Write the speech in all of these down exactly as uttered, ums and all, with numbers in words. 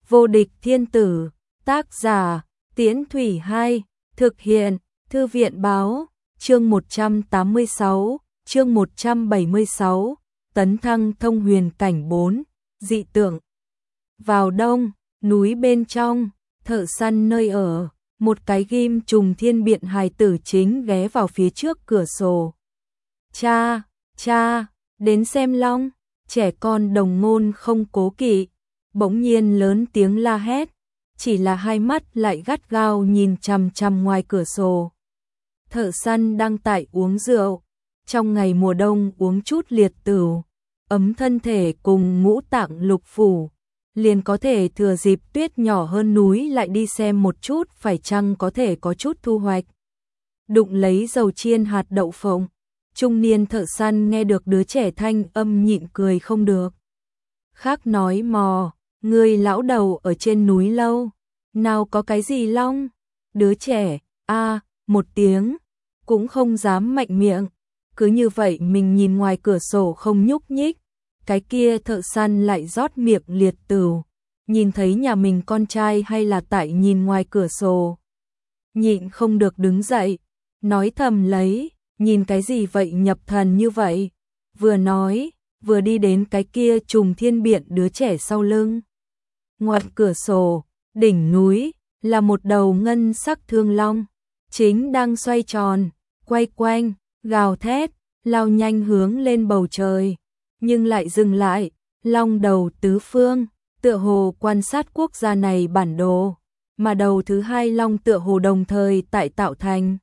Vô địch thiên tử, tác giả, Tiễn Thủy hai, thực hiện, Thư viện báo, chương một trăm tám mươi sáu, chương một trăm bảy mươi sáu, tấn thăng thông huyền cảnh bốn, dị tượng. Vào đông, núi bên trong, thợ săn nơi ở, một cái ghim trùng thiên biện hài tử chính ghé vào phía trước cửa sổ. Cha, cha, đến xem long, trẻ con đồng ngôn không cố kỵ, bỗng nhiên lớn tiếng la hét, chỉ là hai mắt lại gắt gao nhìn chằm chằm ngoài cửa sổ. Thợ săn đang tại uống rượu, trong ngày mùa đông uống chút liệt tửu, ấm thân thể cùng ngũ tạng lục phủ, liền có thể thừa dịp tuyết nhỏ hơn núi lại đi xem một chút phải chăng có thể có chút thu hoạch. Đụng lấy dầu chiên hạt đậu phộng, trung niên thợ săn nghe được đứa trẻ thanh âm nhịn cười không được. Khác nói mò, người lão đầu ở trên núi lâu, nào có cái gì long? Đứa trẻ, a à, một tiếng, cũng không dám mạnh miệng, cứ như vậy mình nhìn ngoài cửa sổ không nhúc nhích. Cái kia thợ săn lại rót miệng liệt tửu, nhìn thấy nhà mình con trai hay là tại nhìn ngoài cửa sổ. Nhịn không được đứng dậy, nói thầm lấy, nhìn cái gì vậy nhập thần như vậy, vừa nói, vừa đi đến cái kia trùng thiên biện đứa trẻ sau lưng. Ngoài cửa sổ, đỉnh núi, là một đầu ngân sắc thương long, chính đang xoay tròn, quay quanh, gào thét, lao nhanh hướng lên bầu trời. Nhưng lại dừng lại, long đầu tứ phương, tựa hồ quan sát quốc gia này bản đồ, mà đầu thứ hai long tựa hồ đồng thời tại tạo thành.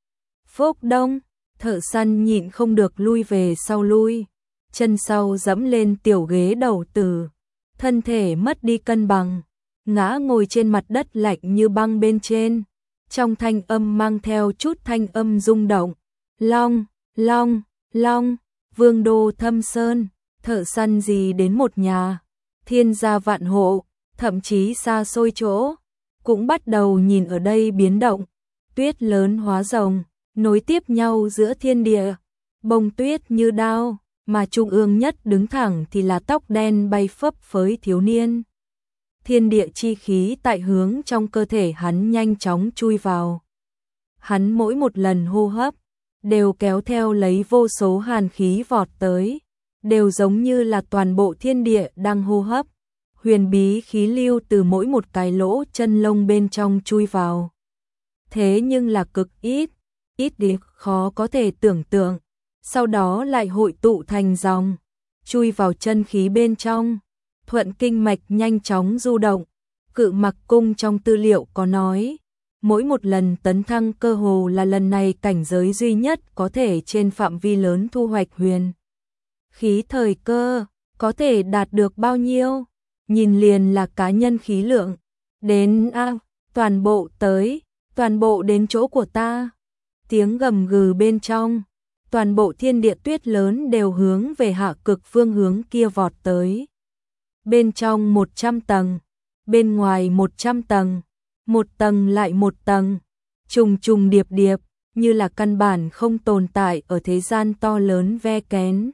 Phốc đông, thợ săn nhịn không được lui về sau lui, chân sau dẫm lên tiểu ghế đầu tử, thân thể mất đi cân bằng, ngã ngồi trên mặt đất lạnh như băng bên trên, trong thanh âm mang theo chút thanh âm rung động. Long, long, long. Vương đô Thâm Sơn, thợ săn gì đến một nhà, thiên gia vạn hộ, thậm chí xa xôi chỗ, cũng bắt đầu nhìn ở đây biến động, tuyết lớn hóa rồng, nối tiếp nhau giữa thiên địa, bông tuyết như đao, mà trung ương nhất đứng thẳng thì là tóc đen bay phấp phới thiếu niên. Thiên địa chi khí tại hướng trong cơ thể hắn nhanh chóng chui vào. Hắn mỗi một lần hô hấp, đều kéo theo lấy vô số hàn khí vọt tới, đều giống như là toàn bộ thiên địa đang hô hấp, huyền bí khí lưu từ mỗi một cái lỗ chân lông bên trong chui vào. Thế nhưng là cực ít, ít đến khó có thể tưởng tượng, sau đó lại hội tụ thành dòng, chui vào chân khí bên trong, thuận kinh mạch nhanh chóng du động. Cự Mặc Cung trong tư liệu có nói, mỗi một lần tấn thăng cơ hồ là lần này cảnh giới duy nhất có thể trên phạm vi lớn thu hoạch huyền khí thời cơ, có thể đạt được bao nhiêu, nhìn liền là cá nhân khí lượng. Đến a, à, toàn bộ tới, toàn bộ đến chỗ của ta. Tiếng gầm gừ bên trong, toàn bộ thiên địa tuyết lớn đều hướng về hạ cực phương hướng kia vọt tới. Bên trong một trăm tầng, bên ngoài một trăm tầng. Một tầng lại một tầng, trùng trùng điệp điệp, như là căn bản không tồn tại ở thế gian to lớn ve kén.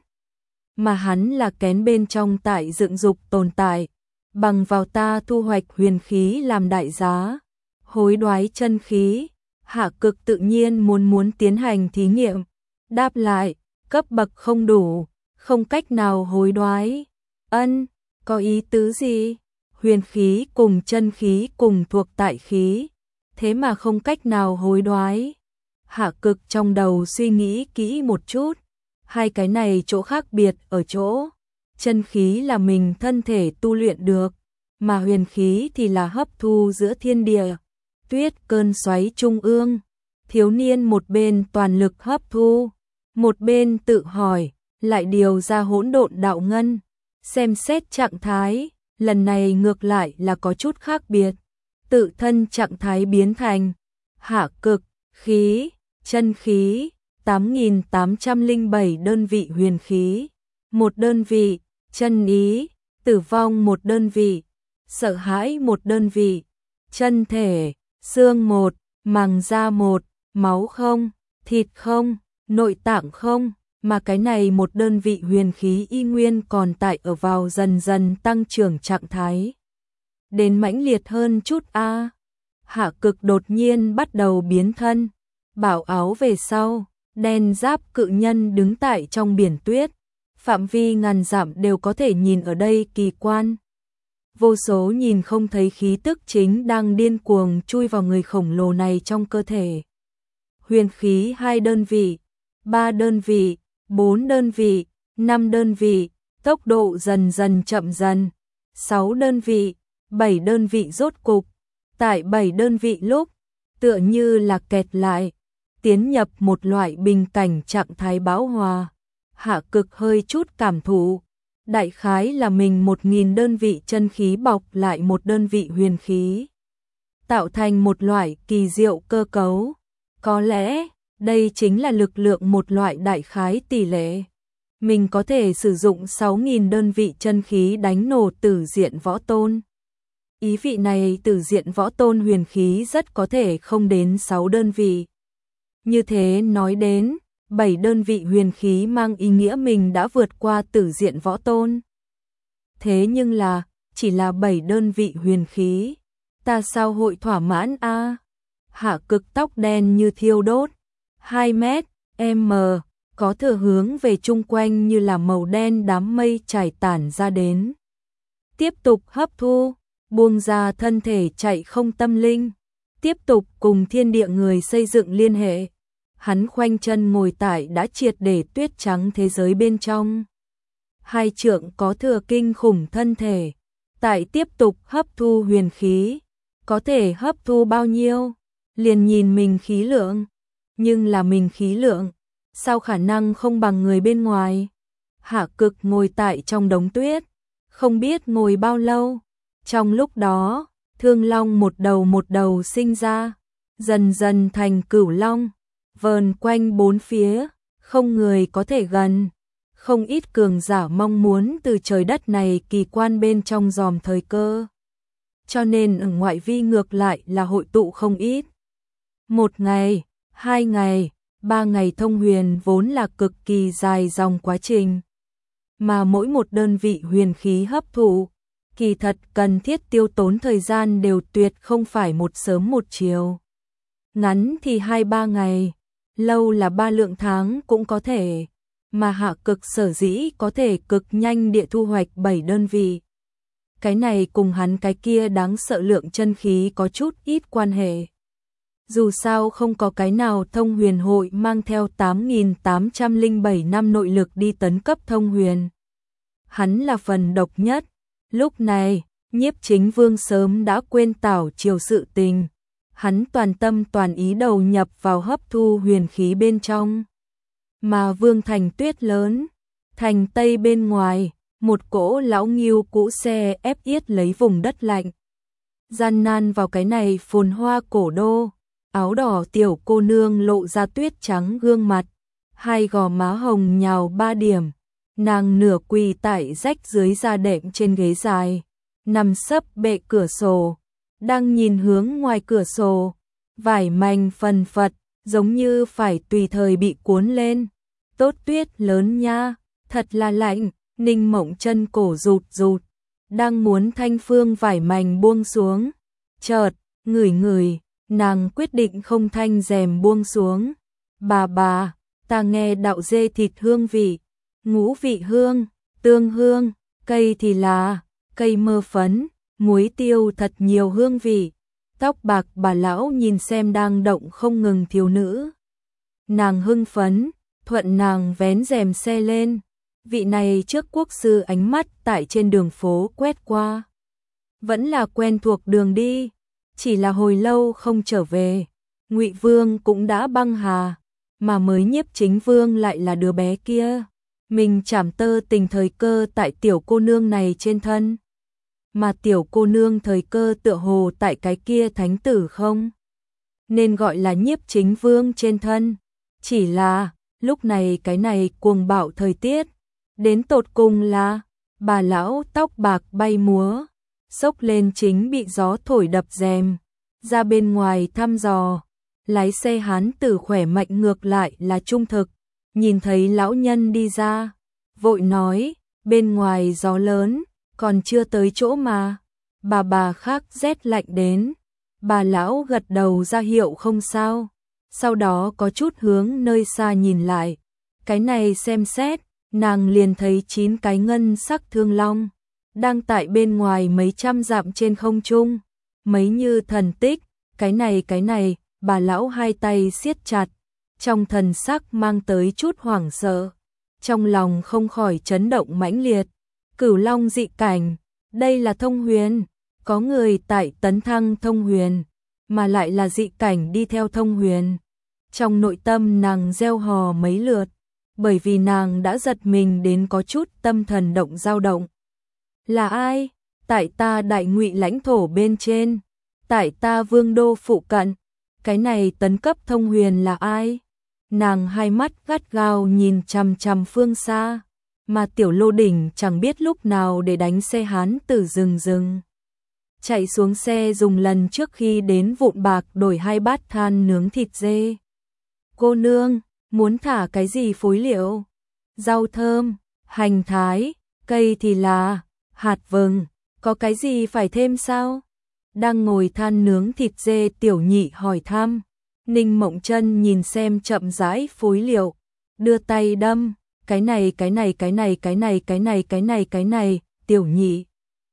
Mà hắn là kén bên trong tại dựng dục tồn tại, bằng vào ta thu hoạch huyền khí làm đại giá, hối đoái chân khí, hạ cực tự nhiên muốn muốn tiến hành thí nghiệm. Đáp lại, cấp bậc không đủ, không cách nào hối đoái. Ân, có ý tứ gì? Huyền khí cùng chân khí cùng thuộc tại khí, thế mà không cách nào hối đoái. Hạ cực trong đầu suy nghĩ kỹ một chút, hai cái này chỗ khác biệt ở chỗ, chân khí là mình thân thể tu luyện được, mà huyền khí thì là hấp thu giữa thiên địa, tuyết cơn xoáy trung ương. Thiếu niên một bên toàn lực hấp thu, một bên tự hỏi, lại điều ra hỗn độn đạo ngân, xem xét trạng thái. Lần này ngược lại là có chút khác biệt, tự thân trạng thái biến thành hạ cực, khí, chân khí, tám nghìn tám trăm lẻ bảy đơn vị huyền khí, một đơn vị, chân ý, tử vong một đơn vị, sợ hãi một đơn vị, chân thể, xương một, màng da một, máu không, thịt không, nội tạng không. Mà cái này một đơn vị huyền khí y nguyên còn tại ở vào dần dần tăng trưởng trạng thái. đến mãnh liệt hơn chút a. À. Hạ Cực đột nhiên bắt đầu biến thân, bảo áo về sau, đen giáp cự nhân đứng tại trong biển tuyết, phạm vi ngàn dặm đều có thể nhìn ở đây kỳ quan. Vô số nhìn không thấy khí tức chính đang điên cuồng chui vào người khổng lồ này trong cơ thể. Huyền khí hai đơn vị, ba đơn vị, bốn đơn vị, năm đơn vị, tốc độ dần dần chậm dần, sáu đơn vị, bảy đơn vị rốt cục. Tại bảy đơn vị lúc, tựa như là kẹt lại, tiến nhập một loại bình cảnh trạng thái bão hòa. Hạ Cực hơi chút cảm thụ, đại khái là mình một nghìn đơn vị chân khí bọc lại một đơn vị huyền khí, tạo thành một loại kỳ diệu cơ cấu. Có lẽ, đây chính là lực lượng một loại đại khái tỷ lệ. Mình có thể sử dụng sáu nghìn đơn vị chân khí đánh nổ tử diện võ tôn. Ý vị này tử diện võ tôn huyền khí rất có thể không đến sáu đơn vị. Như thế nói đến, bảy đơn vị huyền khí mang ý nghĩa mình đã vượt qua tử diện võ tôn. Thế nhưng là, chỉ là bảy đơn vị huyền khí, ta sao hội thỏa mãn a? À? Hạ Cực tóc đen như thiêu đốt, hai mét, m, có thừa hướng về chung quanh như là màu đen đám mây trải tản ra đến. Tiếp tục hấp thu, buông ra thân thể chạy không tâm linh, tiếp tục cùng thiên địa người xây dựng liên hệ. Hắn khoanh chân ngồi tại đã triệt để tuyết trắng thế giới bên trong. Hai trượng có thừa kinh khủng thân thể, tại tiếp tục hấp thu huyền khí, có thể hấp thu bao nhiêu, liền nhìn mình khí lượng, nhưng là mình khí lượng, sao khả năng không bằng người bên ngoài. Hạ Cực ngồi tại trong đống tuyết, không biết ngồi bao lâu, trong lúc đó, thương long một đầu một đầu sinh ra, dần dần thành cửu long, vờn quanh bốn phía, không người có thể gần. Không ít cường giả mong muốn từ trời đất này kỳ quan bên trong dòm thời cơ. Cho nên ở ngoại vi ngược lại là hội tụ không ít. Một ngày, hai ngày, ba ngày thông huyền vốn là cực kỳ dài dòng quá trình. Mà mỗi một đơn vị huyền khí hấp thụ, kỳ thật cần thiết tiêu tốn thời gian đều tuyệt không phải một sớm một chiều. Ngắn thì hai ba ngày, lâu là ba lượng tháng cũng có thể. Mà Hạ Cực sở dĩ có thể cực nhanh địa thu hoạch bảy đơn vị. Cái này cùng hắn cái kia đáng sợ lượng chân khí có chút ít quan hệ. Dù sao không có cái nào thông huyền hội mang theo tám nghìn tám trăm lẻ bảy năm nội lực đi tấn cấp thông huyền. Hắn là phần độc nhất. Lúc này, Nhiếp Chính Vương sớm đã quên tảo triều sự tình. Hắn toàn tâm toàn ý đầu nhập vào hấp thu huyền khí bên trong. Mà Vương thành tuyết lớn, thành tây bên ngoài, một cỗ lão nghiêu cũ xe ép yết lấy vùng đất lạnh. Gian nan vào cái này phồn hoa cổ đô, áo đỏ tiểu cô nương lộ ra tuyết trắng gương mặt, hai gò má hồng nhào ba điểm, nàng nửa quỳ tại rách dưới da đệm trên ghế dài, nằm sấp bệ cửa sổ, đang nhìn hướng ngoài cửa sổ, vải mảnh phần phật, giống như phải tùy thời bị cuốn lên. Tốt tuyết lớn nha, thật là lạnh, Ninh Mộng chân cổ rụt rụt, đang muốn thanh phương vải mảnh buông xuống. Chợt, ngửi ngửi, nàng quyết định không thanh rèm buông xuống. Bà bà, ta nghe đạo dê thịt hương vị, ngũ vị hương, tương hương, cây thì là, cây mơ phấn, muối tiêu thật nhiều hương vị. Tóc bạc bà lão nhìn xem đang động không ngừng thiếu nữ. Nàng hưng phấn. Thuận nàng vén rèm xe lên, vị này trước quốc sư ánh mắt tại trên đường phố quét qua. Vẫn là quen thuộc đường đi, chỉ là hồi lâu không trở về, Ngụy Vương cũng đã băng hà, mà mới Nhiếp Chính Vương lại là đứa bé kia. Mình chảm tơ tình thời cơ tại tiểu cô nương này trên thân. Mà tiểu cô nương thời cơ tựa hồ tại cái kia thánh tử không? Nên gọi là Nhiếp Chính Vương trên thân, chỉ là lúc này cái này cuồng bạo thời tiết, đến tột cùng là, bà lão tóc bạc bay múa, xốc lên chính bị gió thổi đập rèm, ra bên ngoài thăm dò, lái xe hán tử khỏe mạnh ngược lại là trung thực, nhìn thấy lão nhân đi ra, vội nói, bên ngoài gió lớn, còn chưa tới chỗ mà, bà bà khác rét lạnh đến. Bà lão gật đầu ra hiệu không sao, sau đó có chút hướng nơi xa nhìn lại. Cái này xem xét, nàng liền thấy chín cái ngân sắc thương long, đang tại bên ngoài mấy trăm dặm trên không trung, mấy như thần tích. Cái này cái này, bà lão hai tay siết chặt, trong thần sắc mang tới chút hoảng sợ, trong lòng không khỏi chấn động mãnh liệt. Cửu long dị cảnh, đây là thông huyền, có người tại tấn thăng thông huyền, mà lại là dị cảnh đi theo thông huyền. Trong nội tâm nàng reo hò mấy lượt, bởi vì nàng đã giật mình đến có chút tâm thần động dao động. Là ai? Tại ta đại ngụy lãnh thổ bên trên, tại ta vương đô phụ cận, cái này tấn cấp thông huyền là ai? Nàng hai mắt gắt gao nhìn chằm chằm phương xa, mà Tiểu Lô Đỉnh chẳng biết lúc nào để đánh xe hán từ rừng rừng. Chạy xuống xe dùng lần trước khi đến Vụn Bạc đổi hai bát than nướng thịt dê. Cô nương, muốn thả cái gì phối liệu? Rau thơm, hành thái, cây thì là, hạt vừng, có cái gì phải thêm sao? Đang ngồi than nướng thịt dê Tiểu Nhị hỏi thăm. Ninh Mộng Chân nhìn xem chậm rãi phối liệu, đưa tay đâm, cái này cái này cái này cái này cái này cái này cái này, Tiểu Nhị.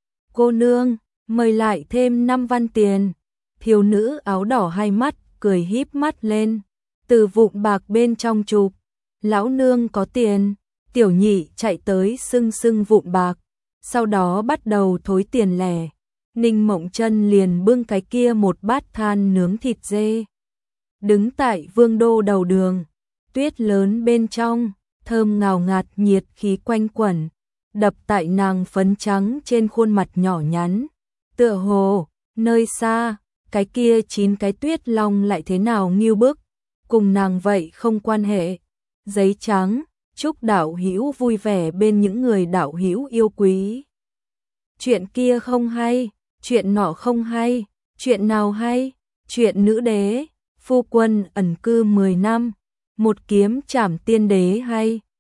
Cô nương, mời lại thêm năm văn tiền. Thiếu nữ áo đỏ hai mắt, cười híp mắt lên, từ vụn bạc bên trong chụp. Lão nương có tiền. Tiểu Nhị chạy tới sưng sưng vụn bạc, sau đó bắt đầu thối tiền lẻ. Ninh Mộng Chân liền bưng cái kia một bát than nướng thịt dê. Đứng tại vương đô đầu đường, tuyết lớn bên trong, thơm ngào ngạt nhiệt khí quanh quẩn, đập tại nàng phấn trắng trên khuôn mặt nhỏ nhắn. Tựa hồ, nơi xa, cái kia chín cái tuyết long lại thế nào nghiêu bức, cùng nàng vậy không quan hệ. Giấy trắng, chúc đạo hữu vui vẻ bên những người đạo hữu yêu quý. Chuyện kia không hay, chuyện nọ không hay, chuyện nào hay? Chuyện nữ đế, phu quân ẩn cư mười năm, một kiếm trảm tiên đế hay.